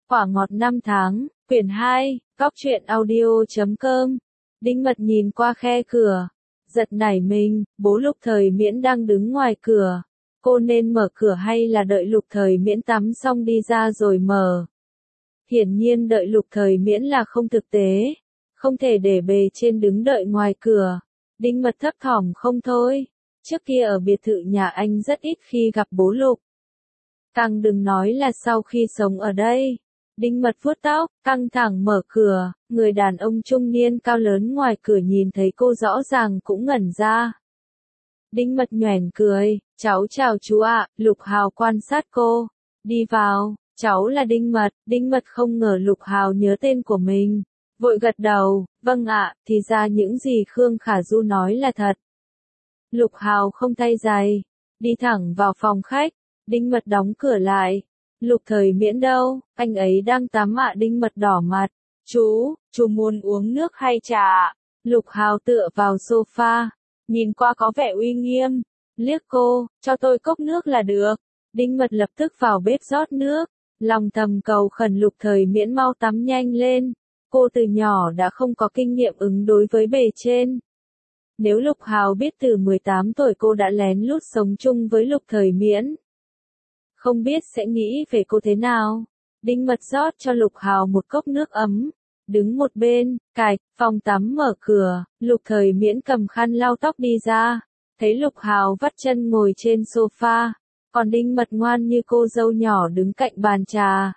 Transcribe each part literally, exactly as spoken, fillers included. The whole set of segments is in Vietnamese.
Quả ngọt năm tháng, quyển hai, góc truyện audio chấm com. Đinh Mật nhìn qua khe cửa, giật nảy mình, bố Lục Thời Miễn đang đứng ngoài cửa. Cô nên mở cửa hay là đợi Lục Thời Miễn tắm xong đi ra rồi mở? Hiển nhiên đợi Lục Thời Miễn là không thực tế, không thể để bề trên đứng đợi ngoài cửa. Đinh Mật thấp thỏm không thôi, trước kia ở biệt thự nhà anh rất ít khi gặp bố Lục. Càng đừng nói là sau khi sống ở đây. Đinh Mật vuốt tóc, căng thẳng mở cửa, người đàn ông trung niên cao lớn ngoài cửa nhìn thấy cô rõ ràng cũng ngẩn ra. Đinh Mật nhoẻn cười, cháu chào chú ạ, Lục Hào quan sát cô. Đi vào, cháu là Đinh Mật. Đinh Mật không ngờ Lục Hào nhớ tên của mình. Vội gật đầu, vâng ạ, thì ra những gì Khương Khả Du nói là thật. Lục Hào không thay giày, đi thẳng vào phòng khách. Đinh Mật đóng cửa lại. Lục Thời Miễn đâu, anh ấy đang tắm ạ. Đinh Mật đỏ mặt. Chú, chú muốn uống nước hay trà ạ? Lục Hào tựa vào sofa, nhìn qua có vẻ uy nghiêm, liếc cô, cho tôi cốc nước là được. Đinh Mật lập tức vào bếp rót nước, lòng thầm cầu khẩn Lục Thời Miễn mau tắm nhanh lên. Cô từ nhỏ đã không có kinh nghiệm ứng đối với bề trên. Nếu Lục Hào biết từ mười tám tuổi cô đã lén lút sống chung với Lục Thời Miễn, không biết sẽ nghĩ về cô thế nào. Đinh Mật rót cho Lục Hào một cốc nước ấm, đứng một bên, cài, phòng tắm mở cửa, Lục Thời Miễn cầm khăn lau tóc đi ra, thấy Lục Hào vắt chân ngồi trên sofa, còn Đinh Mật ngoan như cô dâu nhỏ đứng cạnh bàn trà.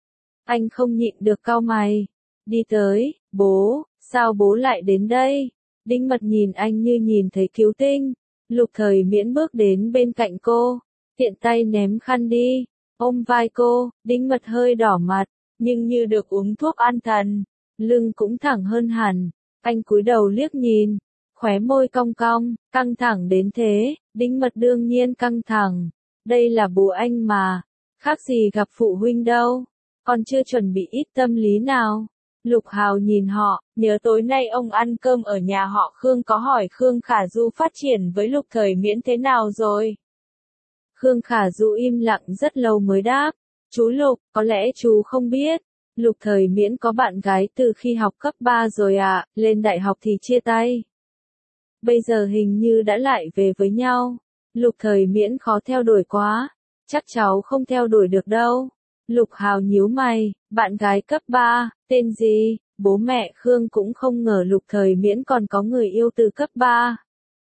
Anh không nhịn được cau mày, đi tới, bố, sao bố lại đến đây? Đinh Mật nhìn anh như nhìn thấy cứu tinh. Lục Thời Miễn bước đến bên cạnh cô, tiện tay ném khăn đi, ôm vai cô. Đinh Mật hơi đỏ mặt, nhưng như được uống thuốc an thần, lưng cũng thẳng hơn hẳn. Anh cúi đầu liếc nhìn, khóe môi cong cong, căng thẳng đến thế. Đinh Mật đương nhiên căng thẳng, đây là bố anh mà, khác gì gặp phụ huynh đâu, còn chưa chuẩn bị ít tâm lý nào. Lục Hào nhìn họ, nhớ tối nay ông ăn cơm ở nhà họ Khương có hỏi Khương Khả Du phát triển với Lục Thời Miễn thế nào rồi. Khương Khả Du im lặng rất lâu mới đáp, chú Lục, có lẽ chú không biết, Lục Thời Miễn có bạn gái từ khi học cấp ba rồi ạ, à, lên đại học thì chia tay. Bây giờ hình như đã lại về với nhau. Lục Thời Miễn khó theo đuổi quá, chắc cháu không theo đuổi được đâu. Lục Hào nhíu mày, bạn gái cấp ba, tên gì? Bố mẹ Khương cũng không ngờ Lục Thời Miễn còn có người yêu từ cấp ba.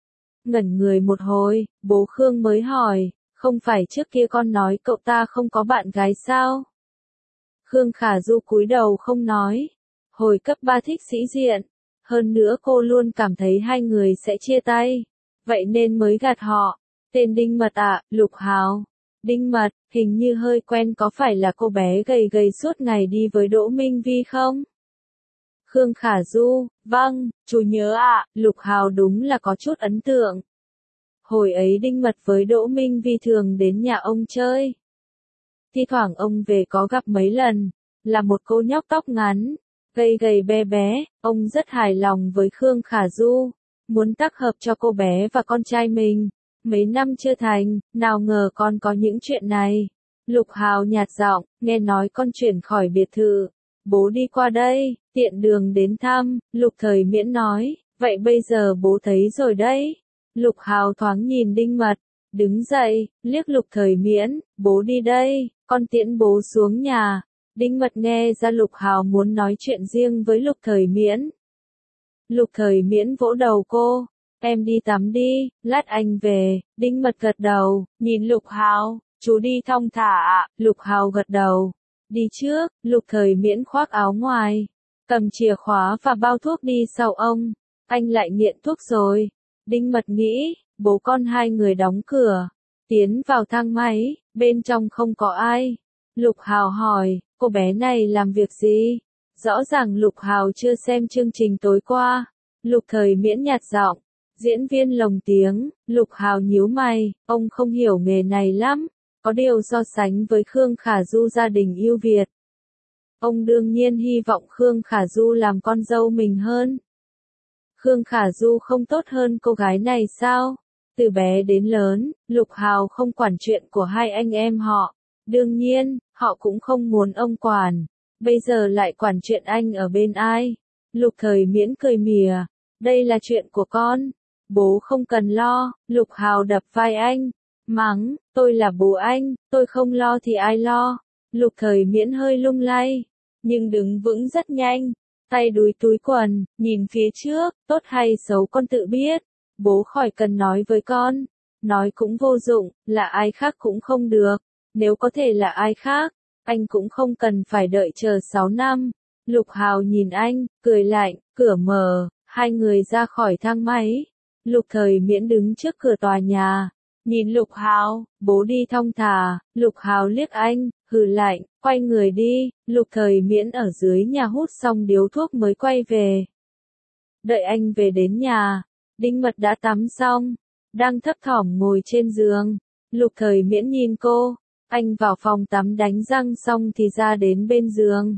Ngẩn người một hồi, bố Khương mới hỏi, không phải trước kia con nói cậu ta không có bạn gái sao? Khương Khả Du cúi đầu không nói. Hồi cấp ba thích sĩ diện, hơn nữa cô luôn cảm thấy hai người sẽ chia tay, vậy nên mới gạt họ. Tên Đinh Mật ạ, à, Lục Hào. Đinh Mật, hình như hơi quen, có phải là cô bé gầy gầy suốt ngày đi với Đỗ Minh Vi không? Khương Khả Du, vâng, chú nhớ ạ. À, Lục Hào đúng là có chút ấn tượng. Hồi ấy Đinh Mật với Đỗ Minh Vi thường đến nhà ông chơi. Thi thoảng ông về có gặp mấy lần, là một cô nhóc tóc ngắn, gầy gầy bé bé, ông rất hài lòng với Khương Khả Du, muốn tác hợp cho cô bé và con trai mình. Mấy năm chưa thành, nào ngờ con có những chuyện này. Lục Hào nhạt giọng, nghe nói con chuyển khỏi biệt thự, bố đi qua đây, tiện đường đến thăm. Lục Thời Miễn nói, vậy bây giờ bố thấy rồi đấy. Lục Hào thoáng nhìn Đinh Mật, đứng dậy, liếc Lục Thời Miễn, bố đi đây, con tiễn bố xuống nhà. Đinh Mật nghe ra Lục Hào muốn nói chuyện riêng với Lục Thời Miễn. Lục Thời Miễn vỗ đầu cô, em đi tắm đi, lát anh về. Đinh Mật gật đầu, nhìn Lục Hào, chú đi thong thả ạ. Lục Hào gật đầu, đi trước. Lục Thời Miễn khoác áo ngoài, cầm chìa khóa và bao thuốc đi sau ông. Anh lại nghiện thuốc rồi. Đinh Mật nghĩ, bố con hai người đóng cửa, tiến vào thang máy, bên trong không có ai. Lục Hào hỏi, cô bé này làm việc gì? Rõ ràng Lục Hào chưa xem chương trình tối qua. Lục Thời Miễn nhạt giọng, diễn viên lồng tiếng. Lục Hào nhíu mày, ông không hiểu nghề này lắm, có điều so sánh với Khương Khả Du gia đình yêu Việt, ông đương nhiên hy vọng Khương Khả Du làm con dâu mình hơn. Khương Khả Du không tốt hơn cô gái này sao? Từ bé đến lớn, Lục Hào không quản chuyện của hai anh em họ. Đương nhiên, Họ cũng không muốn ông quản. Bây giờ lại quản chuyện anh ở bên ai? Lục Thời Miễn cười mỉa. Đây là chuyện của con. Bố không cần lo. Lục Hào đập vai anh. Mắng, tôi là bố anh, tôi không lo thì ai lo. Lục Thời Miễn hơi lung lay, nhưng đứng vững rất nhanh. Tay đúi túi quần, nhìn phía trước, tốt hay xấu con tự biết. Bố khỏi cần nói với con. Nói cũng vô dụng, là ai khác cũng không được. Nếu có thể là ai khác, anh cũng không cần phải đợi chờ sáu năm. Lục Hào nhìn anh, cười lạnh, cửa mở, hai người ra khỏi thang máy. Lục Thời Miễn đứng trước cửa tòa nhà, nhìn Lục Hào, bố đi thong thả. Lục Hào liếc anh, hừ lạnh, quay người đi. Lục Thời Miễn ở dưới nhà hút xong điếu thuốc mới quay về. Đợi anh về đến nhà, Đinh Mật đã tắm xong, đang thấp thỏm ngồi trên giường. Lục Thời Miễn nhìn cô, anh vào phòng tắm đánh răng xong thì ra đến bên giường.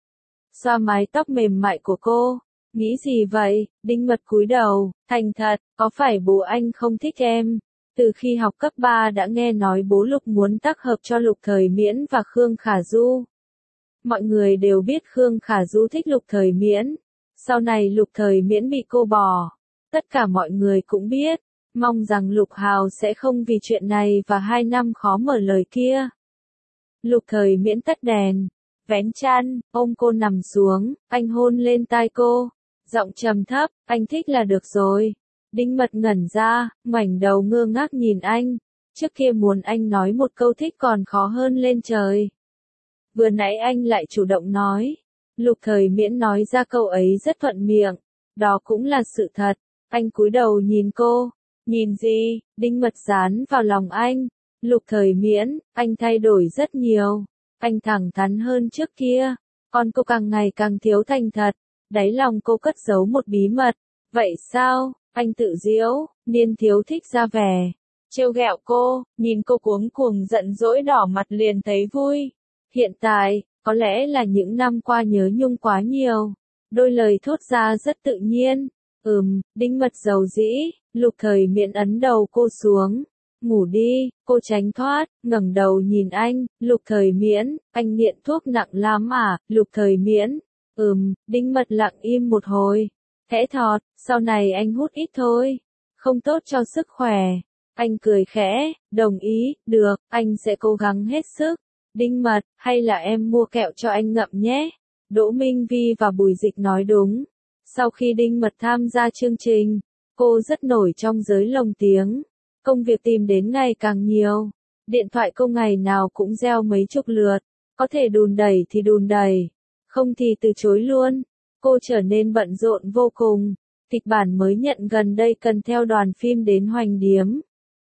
Xoa mái tóc mềm mại của cô, nghĩ gì vậy? Đinh Mật cúi đầu, thành thật, có phải bố anh không thích em? Từ khi học cấp ba đã nghe nói bố Lục muốn tác hợp cho Lục Thời Miễn và Khương Khả Du. Mọi người đều biết Khương Khả Du thích Lục Thời Miễn. Sau này Lục Thời Miễn bị cô bỏ. Tất cả mọi người cũng biết. Mong rằng Lục Hào sẽ không vì chuyện này và hai năm khó mở lời kia. Lục Thời Miễn tắt đèn, vén chăn, ôm cô nằm xuống, anh hôn lên tai cô. Giọng trầm thấp, anh thích là được rồi. Đinh Mật ngẩn ra, ngoảnh đầu ngơ ngác nhìn anh. Trước kia muốn anh nói một câu thích còn khó hơn lên trời. Vừa nãy anh lại chủ động nói. Lục Thời Miễn nói ra câu ấy rất thuận miệng. Đó cũng là sự thật. Anh cúi đầu nhìn cô. Nhìn gì? Đinh Mật dán vào lòng anh. Lục Thời Miễn, anh thay đổi rất nhiều. Anh thẳng thắn hơn trước kia. Còn cô càng ngày càng thiếu thành thật. Đáy lòng cô cất giấu một bí mật. Vậy sao? Anh tự giễu, niên thiếu thích ra vẻ. Trêu ghẹo cô, nhìn cô cuống cuồng giận dỗi đỏ mặt liền thấy vui. Hiện tại, có lẽ là những năm qua nhớ nhung quá nhiều. Đôi lời thốt ra rất tự nhiên. Ừm, Đinh Mật dầu dĩ. Lục Thời Miễn ấn đầu cô xuống. Ngủ đi, cô tránh thoát, ngẩng đầu nhìn anh. Lục Thời Miễn, anh nghiện thuốc nặng lắm à? Lục Thời Miễn, ừm, Đinh Mật lặng im một hồi. Khẽ thọt, sau này anh hút ít thôi. Không tốt cho sức khỏe. Anh cười khẽ, đồng ý, được, anh sẽ cố gắng hết sức. Đinh Mật, hay là em mua kẹo cho anh ngậm nhé? Đỗ Minh Vi và Bùi Dịch nói đúng. Sau khi Đinh Mật tham gia chương trình, cô rất nổi trong giới lồng tiếng. Công việc tìm đến ngày càng nhiều. Điện thoại cô ngày nào cũng reo mấy chục lượt. Có thể đùn đẩy thì đùn đẩy. Không thì từ chối luôn. Cô trở nên bận rộn vô cùng. Kịch bản mới nhận gần đây cần theo đoàn phim đến Hoành Điếm.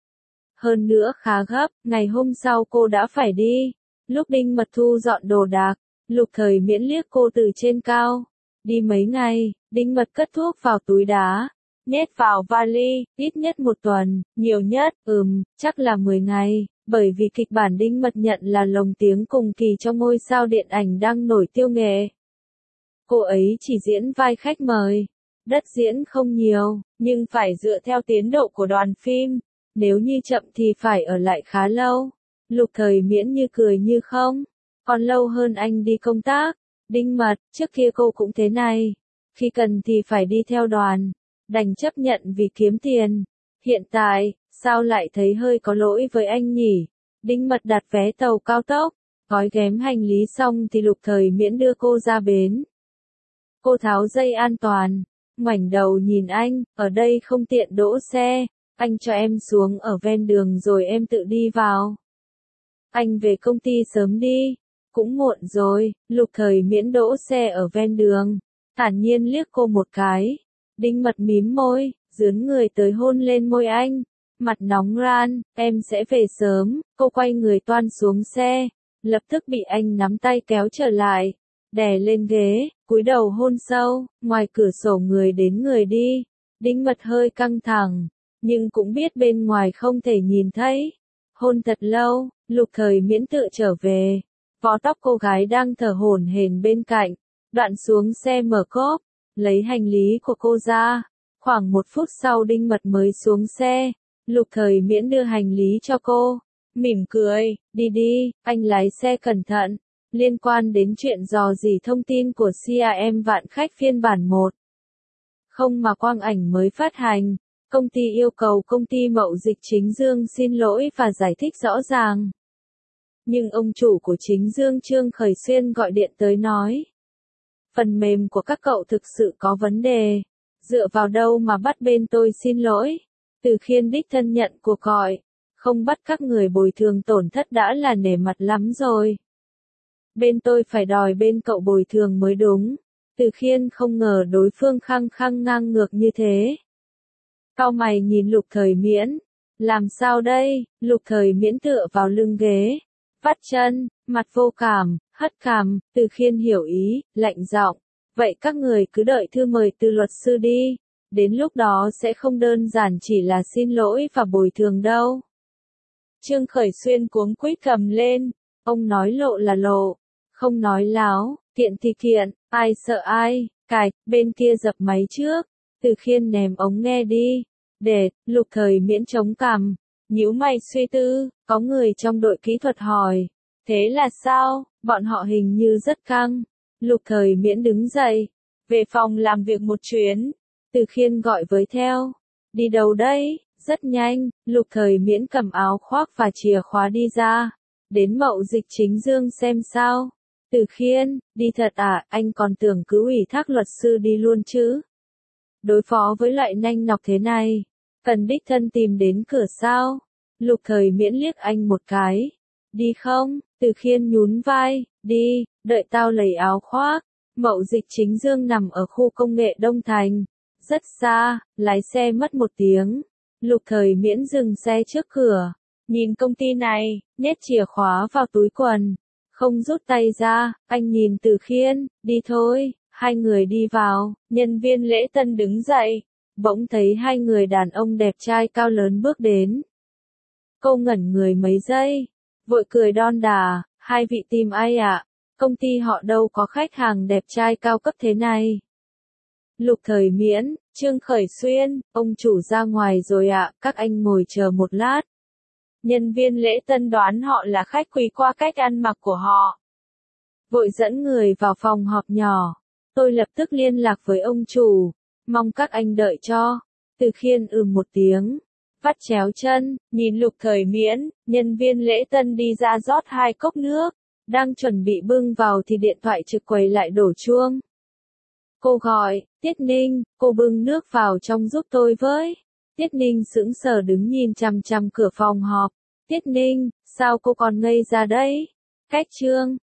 Hơn nữa khá gấp, ngày hôm sau cô đã phải đi. Lúc Đinh Mật thu dọn đồ đạc, Lục Thời Miễn liếc cô từ trên cao. Đi mấy ngày, Đinh Mật cất thuốc vào túi đá, nhét vào vali, ít nhất một tuần, nhiều nhất, ừm, chắc là mười ngày, bởi vì kịch bản Đinh Mật nhận là lồng tiếng cùng kỳ cho ngôi sao điện ảnh đang nổi tiêu nghệ. Cô ấy chỉ diễn vai khách mời. Đất diễn không nhiều, nhưng phải dựa theo tiến độ của đoàn phim. Nếu như chậm thì phải ở lại khá lâu. Lục Thời Miễn như cười như không. Còn lâu hơn anh đi công tác. Đinh Mật, trước kia cô cũng thế này. Khi cần thì phải đi theo đoàn. Đành chấp nhận vì kiếm tiền. Hiện tại, sao lại thấy hơi có lỗi với anh nhỉ? Đinh Mật đặt vé tàu cao tốc. Gói ghém hành lý xong thì Lục Thời Miễn đưa cô ra bến. Cô tháo dây an toàn. Ngoảnh đầu nhìn anh, ở đây không tiện đỗ xe. Anh cho em xuống ở ven đường rồi em tự đi vào. Anh về công ty sớm đi. Cũng muộn rồi. Lục Thời Miễn đỗ xe ở ven đường. Thản nhiên liếc cô một cái. Đinh Mật mím môi, dướn người tới hôn lên môi anh. Mặt nóng ran, em sẽ về sớm. Cô quay người toan xuống xe. Lập tức bị anh nắm tay kéo trở lại. Đè lên ghế, cúi đầu hôn sâu. Ngoài cửa sổ người đến người đi. Đinh Mật hơi căng thẳng. Nhưng cũng biết bên ngoài không thể nhìn thấy. Hôn thật lâu, Lục Thời Miễn tự trở về. Vò tóc cô gái đang thở hổn hển bên cạnh. Đoạn xuống xe mở cốp, lấy hành lý của cô ra. Khoảng một phút sau Đinh Mật mới xuống xe. Lục Thời Miễn đưa hành lý cho cô. mỉm cười, đi đi, anh lái xe cẩn thận. Liên quan đến chuyện dò dỉ thông tin của xê a em vạn khách phiên bản một. Không mà quang ảnh mới phát hành, công ty yêu cầu công ty Mậu Dịch Chính Dương xin lỗi và giải thích rõ ràng. Nhưng ông chủ của Chính Dương Trương Khởi Xuyên gọi điện tới nói. Phần mềm của các cậu thực sự có vấn đề. Dựa vào đâu mà bắt bên tôi xin lỗi? Từ Khiên đích thân nhận cuộc gọi. Không bắt các người bồi thường tổn thất đã là nể mặt lắm rồi. Bên tôi phải đòi bên cậu bồi thường mới đúng. Từ Khiên không ngờ đối phương khăng khăng ngang ngược như thế. Cau mày nhìn Lục Thời Miễn. Làm sao đây? Lục Thời Miễn tựa vào lưng ghế. Vắt chân, mặt vô cảm, hất cằm. Từ Khiên hiểu ý, lạnh giọng. Vậy các người cứ đợi thư mời từ luật sư đi. Đến lúc đó sẽ không đơn giản chỉ là xin lỗi và bồi thường đâu. Trương Khởi Xuyên cuống quýt cầm lên. Ông nói lộ là lộ. Không nói láo, kiện thì kiện, ai sợ ai, cài, bên kia dập máy trước. Từ Khiên ném ống nghe đi. Để, Lục Thời Miễn chống cằm. Nhíu mày suy tư, có người trong đội kỹ thuật hỏi. Thế là sao? Bọn họ hình như rất căng. Lục Thời Miễn đứng dậy. Về phòng làm việc một chuyến. Từ Khiên gọi với theo. Đi đâu đây? Rất nhanh, Lục Thời Miễn cầm áo khoác và chìa khóa đi ra. Đến Mậu Dịch Chính Dương xem sao. Từ Khiên, đi thật à, anh còn tưởng cứ ủy thác luật sư đi luôn chứ. Đối phó với loại nanh nọc thế này, cần đích thân tìm đến cửa sao? Lục Thời Miễn liếc anh một cái. Đi không? Từ Khiên nhún vai, đi, đợi tao lấy áo khoác. Mậu Dịch Chính Dương nằm ở khu công nghệ Đông Thành. Rất xa, lái xe mất một tiếng. Lục Thời Miễn dừng xe trước cửa. Nhìn công ty này, nhét chìa khóa vào túi quần. Không rút tay ra, anh nhìn Từ Khiên, đi thôi, hai người đi vào, nhân viên lễ tân đứng dậy, bỗng thấy hai người đàn ông đẹp trai cao lớn bước đến. Cô ngẩn người mấy giây, vội cười đon đà, hai vị tìm ai ạ? Công ty họ đâu có khách hàng đẹp trai cao cấp thế này. Lục Thời Miễn, Trương Khởi Xuyên, ông chủ ra ngoài rồi ạ, các anh ngồi chờ một lát. Nhân viên lễ tân đoán họ là khách quý qua cách ăn mặc của họ. Vội dẫn người vào phòng họp nhỏ. Tôi lập tức liên lạc với ông chủ. Mong các anh đợi cho. Từ Khiên ừm một tiếng. Vắt chéo chân, nhìn Lục Thời Miễn, nhân viên lễ tân đi ra rót hai cốc nước. Đang chuẩn bị bưng vào thì điện thoại trực quầy lại đổ chuông. Cô gọi, Tiết Ninh, cô bưng nước vào trong giúp tôi với. Tiết Ninh sững sờ đứng nhìn chằm chằm cửa phòng họp. Tiết Ninh, sao cô còn ngây ra đấy? Cách Trương,